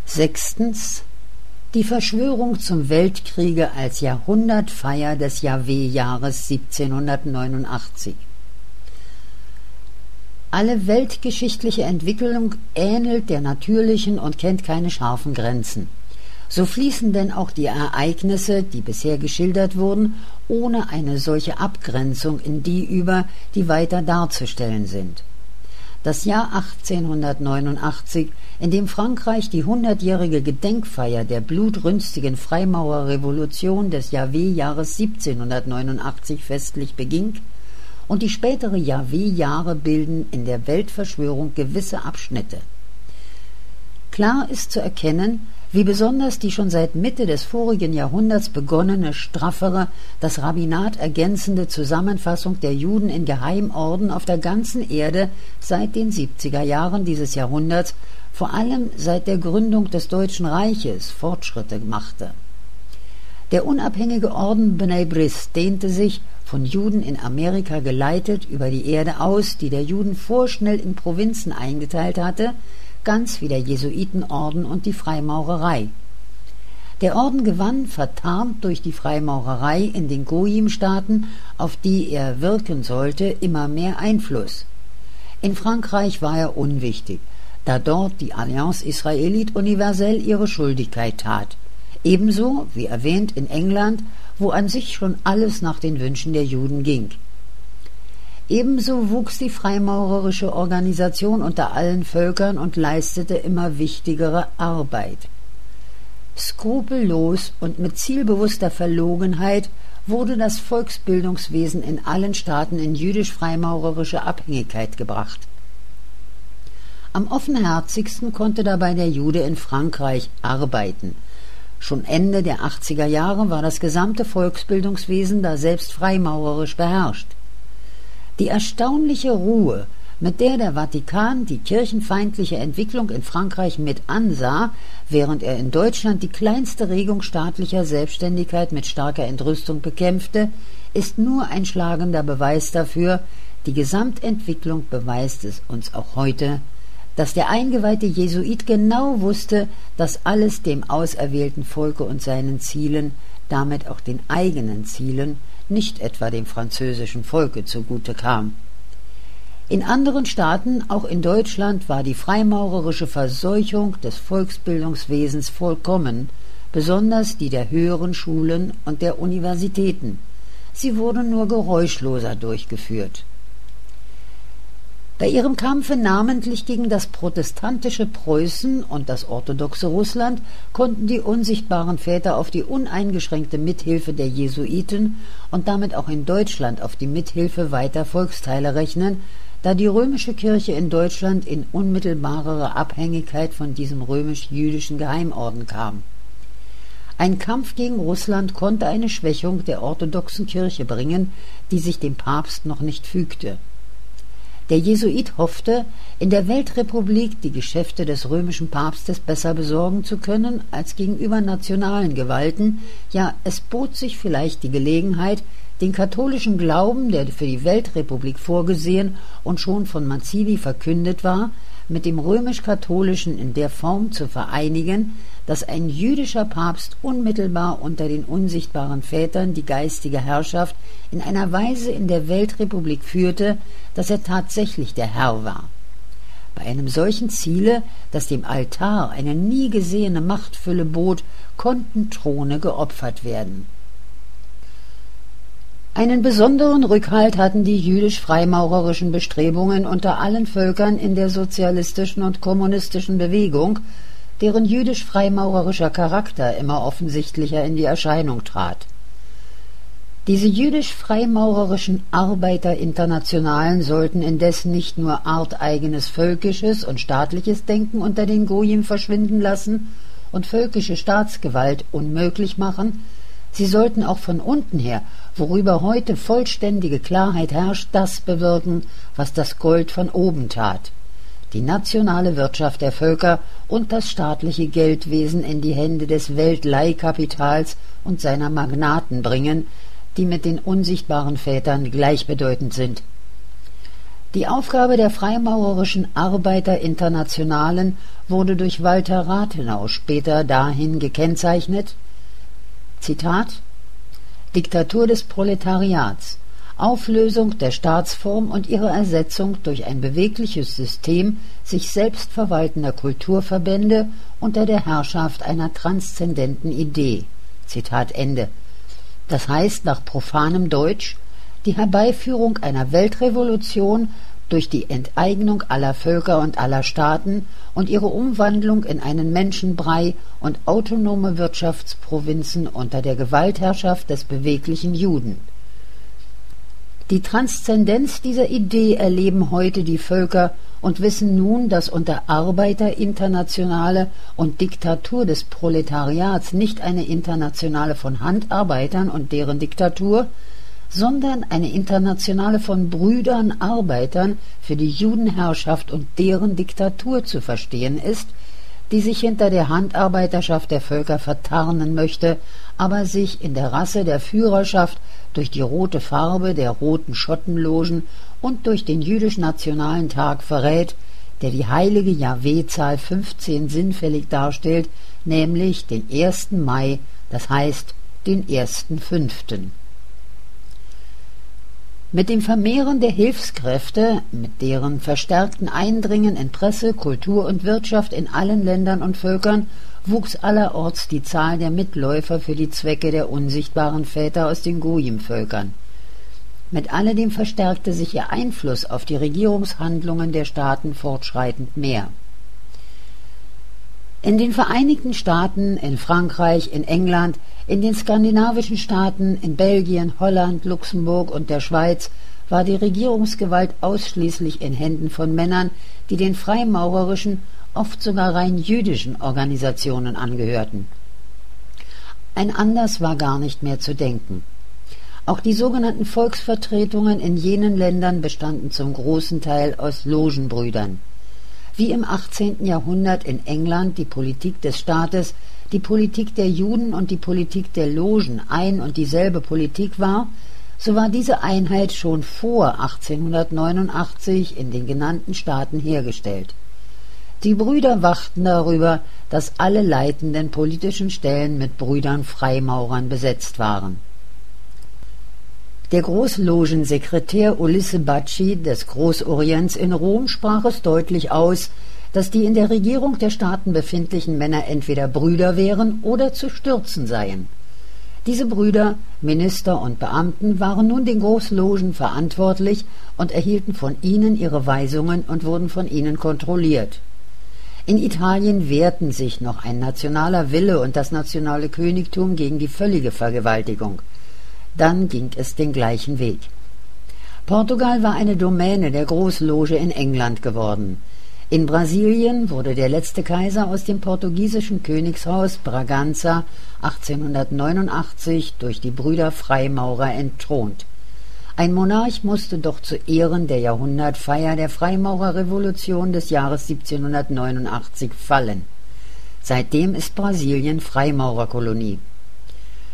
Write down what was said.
Sechstens. Die Verschwörung zum Weltkriege als Jahrhundertfeier des Jahwe-Jahres 1789. Alle weltgeschichtliche Entwicklung ähnelt der natürlichen und kennt keine scharfen Grenzen. So fließen denn auch die Ereignisse, die bisher geschildert wurden, ohne eine solche Abgrenzung in die über, die weiter darzustellen sind. Das Jahr 1889, in dem Frankreich die 100-jährige Gedenkfeier der blutrünstigen Freimaurerrevolution des Jahwe-Jahres 1789 festlich beging, und die spätere Jahwe-Jahre bilden in der Weltverschwörung gewisse Abschnitte. Klar ist zu erkennen, wie besonders die schon seit Mitte des vorigen Jahrhunderts begonnene, straffere, das Rabbinat ergänzende Zusammenfassung der Juden in Geheimorden auf der ganzen Erde seit den 70er Jahren dieses Jahrhunderts, vor allem seit der Gründung des Deutschen Reiches, Fortschritte machte. Der unabhängige Orden Bnei Bris dehnte sich, von Juden in Amerika geleitet, über die Erde aus, die der Juden vorschnell in Provinzen eingeteilt hatte, ganz wie der Jesuitenorden und die Freimaurerei. Der Orden gewann, vertarnt durch die Freimaurerei in den Goyim-Staaten, auf die er wirken sollte, immer mehr Einfluss. In Frankreich war er unwichtig, da dort die Allianz Israélite universell ihre Schuldigkeit tat. Ebenso, wie erwähnt, in England, wo an sich schon alles nach den Wünschen der Juden ging. Ebenso wuchs die freimaurerische Organisation unter allen Völkern und leistete immer wichtigere Arbeit. Skrupellos und mit zielbewusster Verlogenheit wurde das Volksbildungswesen in allen Staaten in jüdisch-freimaurerische Abhängigkeit gebracht. Am offenherzigsten konnte dabei der Jude in Frankreich arbeiten. Schon Ende der 80er Jahre war das gesamte Volksbildungswesen daselbst freimaurerisch beherrscht. Die erstaunliche Ruhe, mit der der Vatikan die kirchenfeindliche Entwicklung in Frankreich mit ansah, während er in Deutschland die kleinste Regung staatlicher Selbstständigkeit mit starker Entrüstung bekämpfte, ist nur ein schlagender Beweis dafür, die Gesamtentwicklung beweist es uns auch heute, dass der eingeweihte Jesuit genau wusste, dass alles dem auserwählten Volke und seinen Zielen, damit auch den eigenen Zielen, nicht etwa dem französischen Volke zugute kam. In anderen Staaten, auch in Deutschland, war die freimaurerische Verseuchung des Volksbildungswesens vollkommen, besonders die der höheren Schulen und der Universitäten. Sie wurde nur geräuschloser durchgeführt. Bei ihrem Kampfe namentlich gegen das protestantische Preußen und das orthodoxe Russland konnten die unsichtbaren Väter auf die uneingeschränkte Mithilfe der Jesuiten und damit auch in Deutschland auf die Mithilfe weiter Volksteile rechnen, da die römische Kirche in Deutschland in unmittelbarere Abhängigkeit von diesem römisch-jüdischen Geheimorden kam. Ein Kampf gegen Russland konnte eine Schwächung der orthodoxen Kirche bringen, die sich dem Papst noch nicht fügte. Der Jesuit hoffte, in der Weltrepublik die Geschäfte des römischen Papstes besser besorgen zu können als gegenüber nationalen Gewalten, ja, es bot sich vielleicht die Gelegenheit, den katholischen Glauben, der für die Weltrepublik vorgesehen und schon von Mazzilli verkündet war, mit dem römisch-katholischen in der Form zu vereinigen, dass ein jüdischer Papst unmittelbar unter den unsichtbaren Vätern die geistige Herrschaft in einer Weise in der Weltrepublik führte, dass er tatsächlich der Herr war. Bei einem solchen Ziele, das dem Altar eine nie gesehene Machtfülle bot, konnten Throne geopfert werden. Einen besonderen Rückhalt hatten die jüdisch-freimaurerischen Bestrebungen unter allen Völkern in der sozialistischen und kommunistischen Bewegung, deren jüdisch-freimaurerischer Charakter immer offensichtlicher in die Erscheinung trat. Diese jüdisch-freimaurerischen Arbeiterinternationalen sollten indes nicht nur arteigenes völkisches und staatliches Denken unter den Gojim verschwinden lassen und völkische Staatsgewalt unmöglich machen, sie sollten auch von unten her, worüber heute vollständige Klarheit herrscht, das bewirken, was das Gold von oben tat: die nationale Wirtschaft der Völker und das staatliche Geldwesen in die Hände des Weltleihkapitals und seiner Magnaten bringen, die mit den unsichtbaren Vätern gleichbedeutend sind. Die Aufgabe der freimaurerischen Arbeiterinternationalen wurde durch Walter Rathenau später dahin gekennzeichnet, Zitat, Diktatur des Proletariats, Auflösung der Staatsform und ihre Ersetzung durch ein bewegliches System sich selbst verwaltender Kulturverbände unter der Herrschaft einer transzendenten Idee. Zitat Ende. Das heißt nach profanem Deutsch die Herbeiführung einer Weltrevolution durch die Enteignung aller Völker und aller Staaten und ihre Umwandlung in einen Menschenbrei und autonome Wirtschaftsprovinzen unter der Gewaltherrschaft des beweglichen Juden. Die Transzendenz dieser Idee erleben heute die Völker und wissen nun, dass unter Arbeiterinternationale und Diktatur des Proletariats nicht eine Internationale von Handarbeitern und deren Diktatur, sondern eine Internationale von Brüdern Arbeitern für die Judenherrschaft und deren Diktatur zu verstehen ist, die sich hinter der Handarbeiterschaft der Völker vertarnen möchte, aber sich in der Rasse der Führerschaft durch die rote Farbe der roten Schottenlogen und durch den jüdisch-nationalen Tag verrät, der die heilige Jahwe-Zahl 15 sinnfällig darstellt, nämlich den 1. Mai, das heißt den 1.5. Mit dem Vermehren der Hilfskräfte, mit deren verstärkten Eindringen in Presse, Kultur und Wirtschaft in allen Ländern und Völkern wuchs allerorts die Zahl der Mitläufer für die Zwecke der unsichtbaren Väter aus den Gojim-Völkern. Mit alledem verstärkte sich ihr Einfluss auf die Regierungshandlungen der Staaten fortschreitend mehr. In den Vereinigten Staaten, in Frankreich, in England, in den skandinavischen Staaten, in Belgien, Holland, Luxemburg und der Schweiz war die Regierungsgewalt ausschließlich in Händen von Männern, die den freimaurerischen, oft sogar rein jüdischen Organisationen angehörten. Ein Anders war gar nicht mehr zu denken. Auch die sogenannten Volksvertretungen in jenen Ländern bestanden zum großen Teil aus Logenbrüdern. Wie im 18. Jahrhundert in England die Politik des Staates, die Politik der Juden und die Politik der Logen ein und dieselbe Politik war, so war diese Einheit schon vor 1889 in den genannten Staaten hergestellt. Die Brüder wachten darüber, dass alle leitenden politischen Stellen mit Brüdern Freimaurern besetzt waren. Der Großlogensekretär Ulisse Bacci des Großorients in Rom sprach es deutlich aus, dass die in der Regierung der Staaten befindlichen Männer entweder Brüder wären oder zu stürzen seien. Diese Brüder, Minister und Beamten waren nun den Großlogen verantwortlich und erhielten von ihnen ihre Weisungen und wurden von ihnen kontrolliert. In Italien wehrten sich noch ein nationaler Wille und das nationale Königtum gegen die völlige Vergewaltigung. Dann ging es den gleichen Weg. Portugal war eine Domäne der Großloge in England geworden. In Brasilien wurde der letzte Kaiser aus dem portugiesischen Königshaus Braganza 1889 durch die Brüder Freimaurer entthront. Ein Monarch musste doch zu Ehren der Jahrhundertfeier der Freimaurerrevolution des Jahres 1789 fallen. Seitdem ist Brasilien Freimaurerkolonie.